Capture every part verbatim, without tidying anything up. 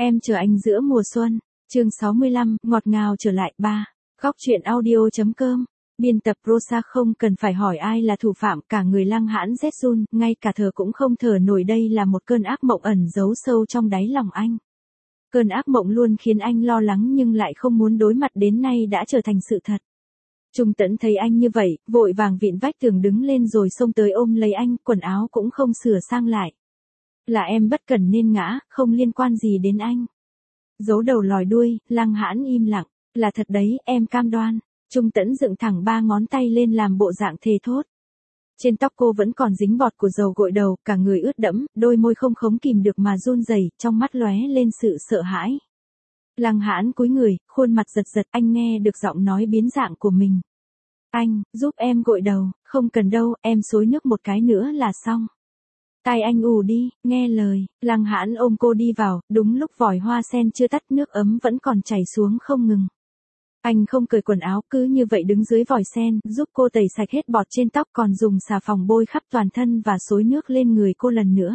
Em chờ anh giữa mùa xuân, chương sáu mươi lăm, ngọt ngào trở lại ba. Góc truyện audio.com. Biên tập Rosa không cần phải hỏi ai là thủ phạm, cả người Lăng Hãn rét run, ngay cả thở cũng không thở nổi, đây là một cơn ác mộng ẩn giấu sâu trong đáy lòng anh. Cơn ác mộng luôn khiến anh lo lắng nhưng lại không muốn đối mặt, đến nay đã trở thành sự thật. Trung Tẫn thấy anh như vậy, vội vàng vịn vách tường đứng lên rồi xông tới ôm lấy anh, quần áo cũng không sửa sang lại. Là em bất cẩn nên ngã, không liên quan gì đến anh. Giấu đầu lòi đuôi, Lăng Hãn im lặng. Là thật đấy, em cam đoan. Trung Tẫn dựng thẳng ba ngón tay lên làm bộ dạng thề thốt. Trên tóc cô vẫn còn dính bọt của dầu gội đầu, cả người ướt đẫm, đôi môi không khống kìm được mà run rẩy, trong mắt lóe lên sự sợ hãi. Lăng Hãn cúi người, khuôn mặt giật giật, anh nghe được giọng nói biến dạng của mình. Anh, giúp em gội đầu, không cần đâu, em xối nước một cái nữa là xong. Tai anh ù đi, nghe lời, Lăng Hãn ôm cô đi vào, đúng lúc vòi hoa sen chưa tắt, nước ấm vẫn còn chảy xuống không ngừng. Anh không cởi quần áo, cứ như vậy đứng dưới vòi sen, giúp cô tẩy sạch hết bọt trên tóc, còn dùng xà phòng bôi khắp toàn thân và xối nước lên người cô lần nữa.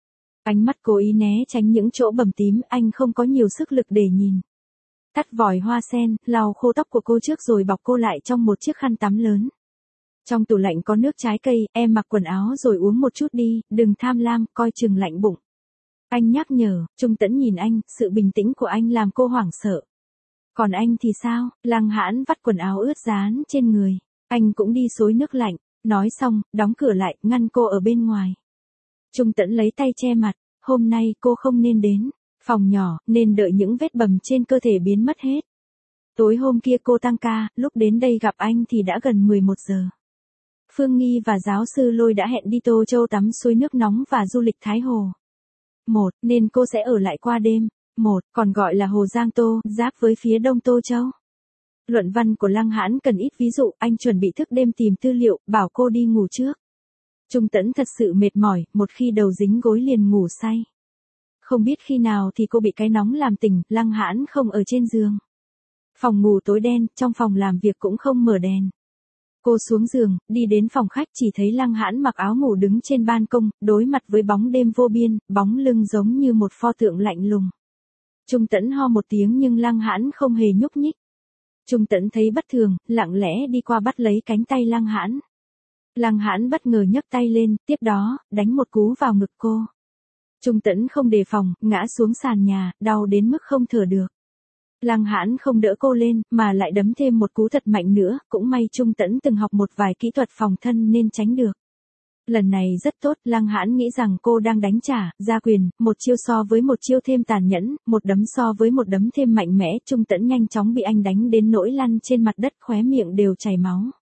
Ánh mắt cố ý né tránh những chỗ bầm tím, anh không có nhiều sức lực để nhìn. Tắt vòi hoa sen, lau khô tóc của cô trước rồi bọc cô lại trong một chiếc khăn tắm lớn. Trong tủ lạnh có nước trái cây, em mặc quần áo rồi uống một chút đi, đừng tham lam, coi chừng lạnh bụng. Anh nhắc nhở. Trung Tẫn nhìn anh, sự bình tĩnh của anh làm cô hoảng sợ. Còn anh thì sao? Lăng Hãn vắt quần áo ướt dán trên người. Anh cũng đi xối nước lạnh. Nói xong, đóng cửa lại, ngăn cô ở bên ngoài. Trung Tẫn lấy tay che mặt. Hôm nay cô không nên đến phòng nhỏ, nên đợi những vết bầm trên cơ thể biến mất hết. Tối hôm kia cô tăng ca, lúc đến đây gặp anh thì đã gần mười một giờ. Phương Nghi và giáo sư Lôi đã hẹn đi Tô Châu tắm suối nước nóng và du lịch Thái Hồ. Một, nên cô sẽ ở lại qua đêm. Một, còn gọi là Hồ Giang Tô, giáp với phía đông Tô Châu. Luận văn của Lăng Hãn cần ít ví dụ, anh chuẩn bị thức đêm tìm tư liệu, bảo cô đi ngủ trước. Trung Tẫn thật sự mệt mỏi, một khi đầu dính gối liền ngủ say. Không biết khi nào thì cô bị cái nóng làm tỉnh, Lăng Hãn không ở trên giường. Phòng ngủ tối đen, trong phòng làm việc cũng không mở đèn. Cô xuống giường, đi đến phòng khách, chỉ thấy Lăng Hãn mặc áo ngủ đứng trên ban công, đối mặt với bóng đêm vô biên, bóng lưng giống như một pho tượng lạnh lùng. Trung Tẫn ho một tiếng nhưng Lăng Hãn không hề nhúc nhích. Trung Tẫn thấy bất thường, lặng lẽ đi qua bắt lấy cánh tay Lăng Hãn. Lăng Hãn bất ngờ nhấc tay lên, tiếp đó, đánh một cú vào ngực cô. Trung Tẫn không đề phòng, ngã xuống sàn nhà, đau đến mức không thở được. Lăng Hãn không đỡ cô lên, mà lại đấm thêm một cú thật mạnh nữa, cũng may Trung Tẫn từng học một vài kỹ thuật phòng thân nên tránh được. Lần này rất tốt, Lăng Hãn nghĩ rằng cô đang đánh trả, ra quyền, một chiêu so với một chiêu thêm tàn nhẫn, một đấm so với một đấm thêm mạnh mẽ, Trung Tẫn nhanh chóng bị anh đánh đến nỗi lăn trên mặt đất, khóe miệng đều chảy máu.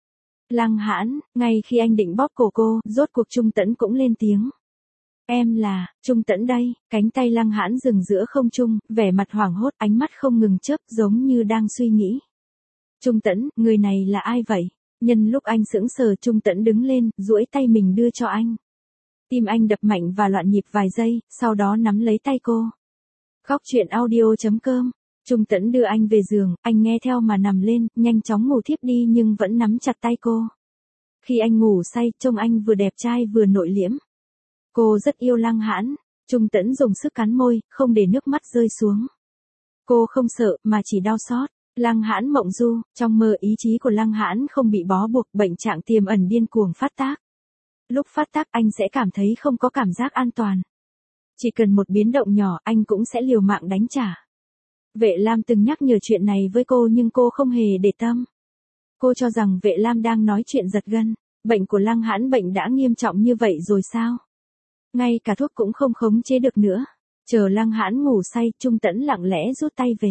Lăng Hãn, ngay khi anh định bóp cổ cô, rốt cuộc Trung Tẫn cũng lên tiếng. Em là, Trung Tẫn đây, cánh tay Lăng Hãn dừng giữa không trung, vẻ mặt hoảng hốt, ánh mắt không ngừng chớp, giống như đang suy nghĩ. Trung Tẫn, người này là ai vậy? Nhân lúc anh sững sờ, Trung Tẫn đứng lên, duỗi tay mình đưa cho anh. Tim anh đập mạnh và loạn nhịp vài giây, sau đó nắm lấy tay cô. Góc truyện audio.com. Trung Tẫn đưa anh về giường, anh nghe theo mà nằm lên, nhanh chóng ngủ thiếp đi nhưng vẫn nắm chặt tay cô. Khi anh ngủ say, trông anh vừa đẹp trai vừa nội liễm. Cô rất yêu Lăng Hãn. Trung Tẫn dùng sức cắn môi, không để nước mắt rơi xuống. Cô không sợ, mà chỉ đau xót. Lăng Hãn mộng du, trong mơ ý chí của Lăng Hãn không bị bó buộc, bệnh trạng tiềm ẩn điên cuồng phát tác. Lúc phát tác anh sẽ cảm thấy không có cảm giác an toàn. Chỉ cần một biến động nhỏ anh cũng sẽ liều mạng đánh trả. Vệ Lam từng nhắc nhở chuyện này với cô nhưng cô không hề để tâm. Cô cho rằng Vệ Lam đang nói chuyện giật gân. Bệnh của Lăng Hãn bệnh đã nghiêm trọng như vậy rồi sao? Ngay cả thuốc cũng không khống chế được nữa. Chờ Lăng Hãn ngủ say, Trung Tẫn lặng lẽ rút tay về.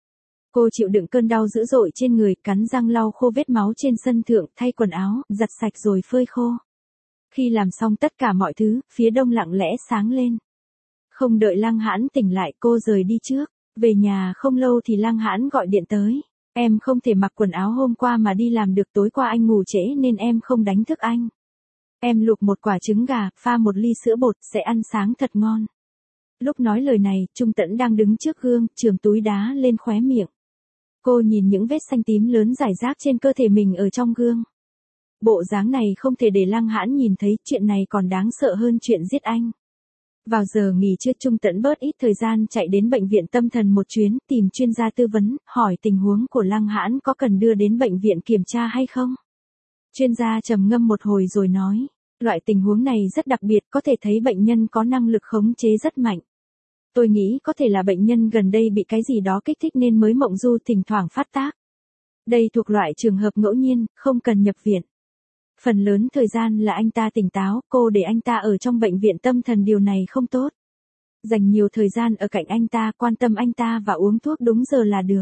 Cô chịu đựng cơn đau dữ dội trên người, cắn răng lau khô vết máu trên sân thượng, thay quần áo, giặt sạch rồi phơi khô. Khi làm xong tất cả mọi thứ, phía đông lặng lẽ sáng lên. Không đợi Lăng Hãn tỉnh lại, cô rời đi trước. Về nhà không lâu thì Lăng Hãn gọi điện tới. Em không thể mặc quần áo hôm qua mà đi làm được, tối qua anh ngủ trễ nên em không đánh thức anh. Em luộc một quả trứng gà, pha một ly sữa bột, sẽ ăn sáng thật ngon. Lúc nói lời này, Trung Tẫn đang đứng trước gương, chườm túi đá lên khóe miệng. Cô nhìn những vết xanh tím lớn rải rác trên cơ thể mình ở trong gương. Bộ dáng này không thể để Lăng Hãn nhìn thấy, chuyện này còn đáng sợ hơn chuyện giết anh. Vào giờ nghỉ trưa Trung Tẫn bớt ít thời gian chạy đến bệnh viện tâm thần một chuyến, tìm chuyên gia tư vấn, hỏi tình huống của Lăng Hãn có cần đưa đến bệnh viện kiểm tra hay không. Chuyên gia trầm ngâm một hồi rồi nói, loại tình huống này rất đặc biệt, có thể thấy bệnh nhân có năng lực khống chế rất mạnh. Tôi nghĩ có thể là bệnh nhân gần đây bị cái gì đó kích thích nên mới mộng du thỉnh thoảng phát tác. Đây thuộc loại trường hợp ngẫu nhiên, không cần nhập viện. Phần lớn thời gian là anh ta tỉnh táo, cô để anh ta ở trong bệnh viện tâm thần điều này không tốt. Dành nhiều thời gian ở cạnh anh ta, quan tâm anh ta và uống thuốc đúng giờ là được.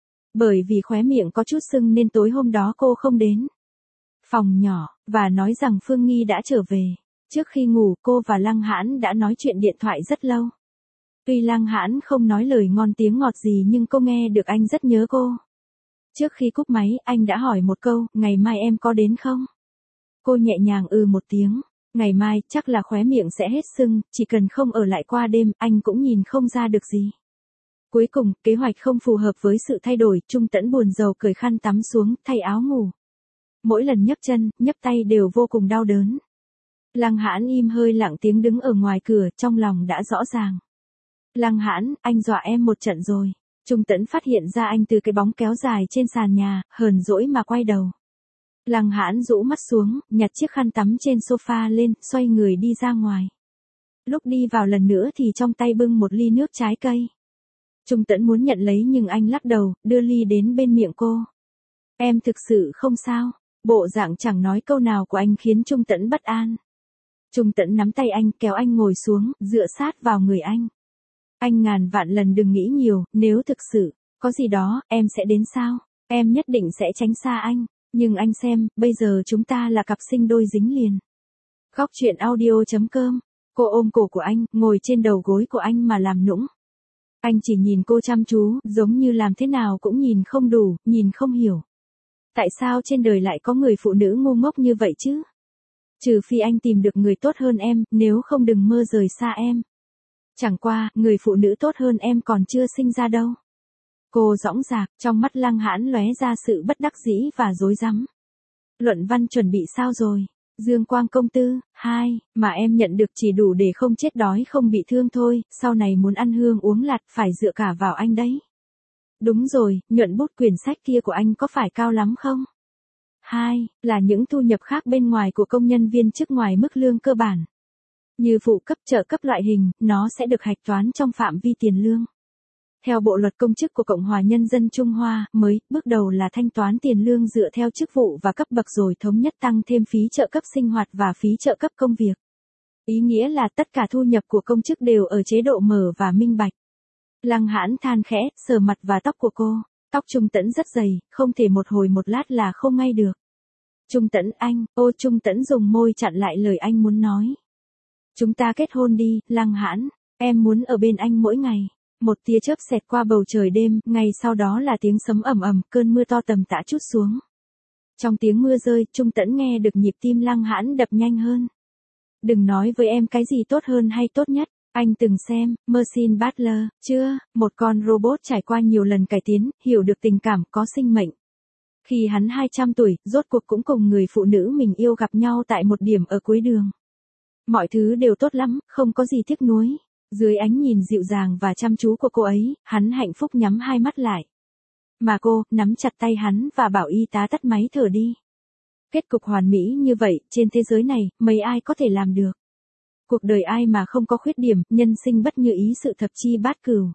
Bởi vì khóe miệng có chút sưng nên tối hôm đó cô không đến phòng nhỏ, và nói rằng Phương Nghi đã trở về. Trước khi ngủ cô và Lăng Hãn đã nói chuyện điện thoại rất lâu. Tuy Lăng Hãn không nói lời ngon tiếng ngọt gì nhưng cô nghe được anh rất nhớ cô. Trước khi cúp máy anh đã hỏi một câu, ngày mai em có đến không? Cô nhẹ nhàng ừ một tiếng, ngày mai chắc là khóe miệng sẽ hết sưng, chỉ cần không ở lại qua đêm anh cũng nhìn không ra được gì. Cuối cùng, kế hoạch không phù hợp với sự thay đổi, Trung Tẫn buồn rầu cởi khăn tắm xuống, thay áo ngủ. Mỗi lần nhấc chân, nhấc tay đều vô cùng đau đớn. Lăng Hãn im hơi lặng tiếng đứng ở ngoài cửa, trong lòng đã rõ ràng. Lăng Hãn, anh dọa em một trận rồi. Trung Tẫn phát hiện ra anh từ cái bóng kéo dài trên sàn nhà, hờn dỗi mà quay đầu. Lăng Hãn rũ mắt xuống, nhặt chiếc khăn tắm trên sofa lên, xoay người đi ra ngoài. Lúc đi vào lần nữa thì trong tay bưng một ly nước trái cây. Trung Tẫn muốn nhận lấy nhưng anh lắc đầu, đưa ly đến bên miệng cô. Em thực sự không sao. Bộ dạng chẳng nói câu nào của anh khiến Trung Tẫn bất an. Trung Tẫn nắm tay anh, kéo anh ngồi xuống, dựa sát vào người anh. Anh ngàn vạn lần đừng nghĩ nhiều, nếu thực sự có gì đó, em sẽ đến sao? Em nhất định sẽ tránh xa anh. Nhưng anh xem, bây giờ chúng ta là cặp sinh đôi dính liền. Khóc chuyện audio chấm com. Cô ôm cổ của anh, ngồi trên đầu gối của anh mà làm nũng. Anh chỉ nhìn cô chăm chú, giống như làm thế nào cũng nhìn không đủ, nhìn không hiểu. Tại sao trên đời lại có người phụ nữ ngu ngốc như vậy chứ? Trừ phi anh tìm được người tốt hơn em, nếu không đừng mơ rời xa em. Chẳng qua, người phụ nữ tốt hơn em còn chưa sinh ra đâu. Cô dõng dạc, trong mắt Lăng Hãn lóe ra sự bất đắc dĩ và rối rắm. Luận văn chuẩn bị sao rồi? Dương Quang công tư, hai, mà em nhận được chỉ đủ để không chết đói không bị thương thôi, sau này muốn ăn hương uống lạt phải dựa cả vào anh đấy. Đúng rồi, nhuận bút quyển sách kia của anh có phải cao lắm không? Hai, là những thu nhập khác bên ngoài của công nhân viên chức ngoài mức lương cơ bản. Như phụ cấp trợ cấp loại hình, nó sẽ được hạch toán trong phạm vi tiền lương. Theo Bộ luật Công chức của Cộng hòa Nhân dân Trung Hoa, mới, bước đầu là thanh toán tiền lương dựa theo chức vụ và cấp bậc rồi thống nhất tăng thêm phí trợ cấp sinh hoạt và phí trợ cấp công việc. Ý nghĩa là tất cả thu nhập của công chức đều ở chế độ mở và minh bạch. Lăng Hãn than khẽ, sờ mặt và tóc của cô. Tóc Trung Tẫn rất dày, không thể một hồi một lát là không ngay được. Trung Tẫn anh, ô Trung Tẫn dùng môi chặn lại lời anh muốn nói. Chúng ta kết hôn đi, Lăng Hãn, em muốn ở bên anh mỗi ngày. Một tia chớp xẹt qua bầu trời đêm, ngay sau đó là tiếng sấm ầm ầm, cơn mưa to tầm tã trút xuống. Trong tiếng mưa rơi, Trung Tẫn nghe được nhịp tim Lăng Hãn đập nhanh hơn. Đừng nói với em cái gì tốt hơn hay tốt nhất. Anh từng xem, Machine Butler, chưa, một con robot trải qua nhiều lần cải tiến, hiểu được tình cảm, có sinh mệnh. Khi hắn hai trăm tuổi, rốt cuộc cũng cùng người phụ nữ mình yêu gặp nhau tại một điểm ở cuối đường. Mọi thứ đều tốt lắm, không có gì tiếc nuối. Dưới ánh nhìn dịu dàng và chăm chú của cô ấy, hắn hạnh phúc nhắm hai mắt lại. Mà cô, nắm chặt tay hắn và bảo y tá tắt máy thở đi. Kết cục hoàn mỹ như vậy, trên thế giới này, mấy ai có thể làm được. Cuộc đời ai mà không có khuyết điểm, nhân sinh bất như ý sự thập chi bát cửu.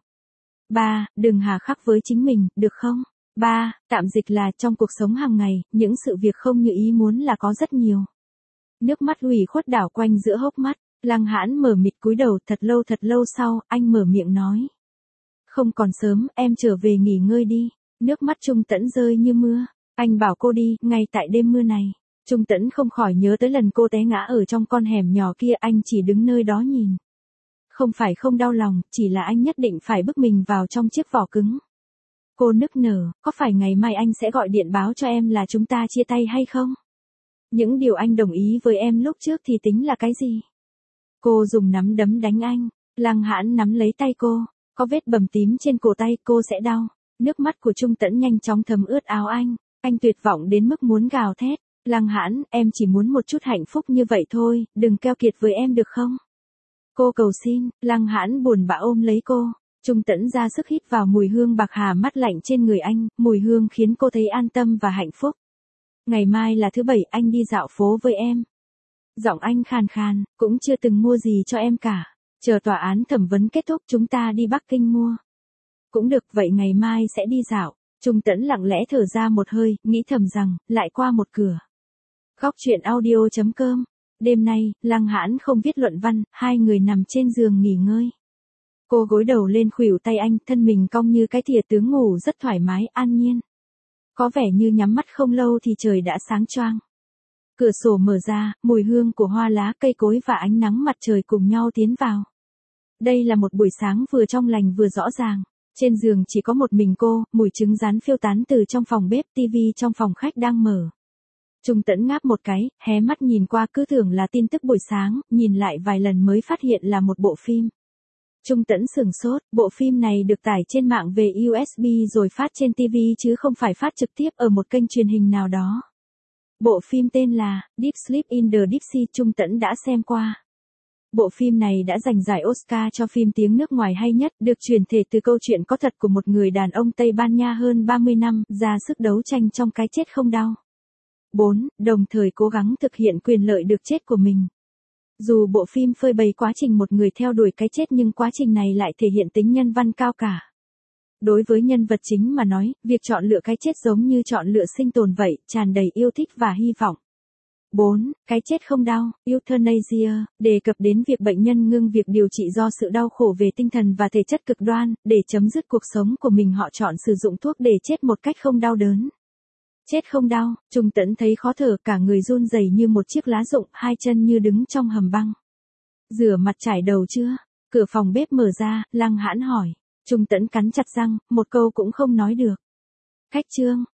ba. Đừng hà khắc với chính mình, được không? ba. Tạm dịch là trong cuộc sống hàng ngày, những sự việc không như ý muốn là có rất nhiều. Nước mắt ủy khuất đảo quanh giữa hốc mắt, Lăng Hãn mở mịt cúi đầu, thật lâu thật lâu sau, anh mở miệng nói. Không còn sớm, em trở về nghỉ ngơi đi. Nước mắt Trung Tẫn rơi như mưa. Anh bảo cô đi, ngay tại đêm mưa này. Trung Tẫn không khỏi nhớ tới lần cô té ngã ở trong con hẻm nhỏ kia, anh chỉ đứng nơi đó nhìn. Không phải không đau lòng, chỉ là anh nhất định phải bức mình vào trong chiếc vỏ cứng. Cô nức nở, có phải ngày mai anh sẽ gọi điện báo cho em là chúng ta chia tay hay không? Những điều anh đồng ý với em lúc trước thì tính là cái gì? Cô dùng nắm đấm đánh anh. Lăng Hãn nắm lấy tay cô. Có vết bầm tím trên cổ tay, cô sẽ đau. Nước mắt của Trung Tẫn nhanh chóng thấm ướt áo anh. Anh tuyệt vọng đến mức muốn gào thét. Lăng Hãn, em chỉ muốn một chút hạnh phúc như vậy thôi, đừng keo kiệt với em được không? Cô cầu xin, Lăng Hãn buồn bã ôm lấy cô. Trung Tẫn ra sức hít vào mùi hương bạc hà mát lạnh trên người anh, mùi hương khiến cô thấy an tâm và hạnh phúc. Ngày mai là thứ bảy, anh đi dạo phố với em. Giọng anh khàn khàn, cũng chưa từng mua gì cho em cả. Chờ tòa án thẩm vấn kết thúc chúng ta đi Bắc Kinh mua. Cũng được, vậy ngày mai sẽ đi dạo. Trung Tẫn lặng lẽ thở ra một hơi, nghĩ thầm rằng, lại qua một cửa. Góc truyện audio chấm com. Đêm nay, Lăng Hãn không viết luận văn, hai người nằm trên giường nghỉ ngơi. Cô gối đầu lên khuỷu tay anh, thân mình cong như cái thìa tướng ngủ rất thoải mái, an nhiên. Có vẻ như nhắm mắt không lâu thì trời đã sáng choang. Cửa sổ mở ra, mùi hương của hoa lá, cây cối và ánh nắng mặt trời cùng nhau tiến vào. Đây là một buổi sáng vừa trong lành vừa rõ ràng. Trên giường chỉ có một mình cô, mùi trứng rán phiêu tán từ trong phòng bếp, tivi trong phòng khách đang mở. Trung Tẫn ngáp một cái, hé mắt nhìn qua cứ tưởng là tin tức buổi sáng, nhìn lại vài lần mới phát hiện là một bộ phim. Trung Tẫn sửng sốt, bộ phim này được tải trên mạng về u ét bê rồi phát trên ti vi chứ không phải phát trực tiếp ở một kênh truyền hình nào đó. Bộ phim tên là Deep Sleep in the Deep Sea, Trung Tẫn đã xem qua. Bộ phim này đã giành giải Oscar cho phim tiếng nước ngoài hay nhất, được chuyển thể từ câu chuyện có thật của một người đàn ông Tây Ban Nha hơn ba mươi năm, ra sức đấu tranh trong cái chết không đau. bốn. Đồng thời cố gắng thực hiện quyền lợi được chết của mình. Dù bộ phim phơi bày quá trình một người theo đuổi cái chết nhưng quá trình này lại thể hiện tính nhân văn cao cả. Đối với nhân vật chính mà nói, việc chọn lựa cái chết giống như chọn lựa sinh tồn vậy, tràn đầy yêu thích và hy vọng. bốn. Cái chết không đau, euthanasia, đề cập đến việc bệnh nhân ngưng việc điều trị do sự đau khổ về tinh thần và thể chất cực đoan, để chấm dứt cuộc sống của mình họ chọn sử dụng thuốc để chết một cách không đau đớn. Chết không đau, Trung Tẫn thấy khó thở, cả người run rẩy như một chiếc lá rụng, hai chân như đứng trong hầm băng. Rửa mặt chải đầu chưa? Cửa phòng bếp mở ra, Lăng Hãn hỏi. Trung Tẫn cắn chặt răng, một câu cũng không nói được. Cách chương,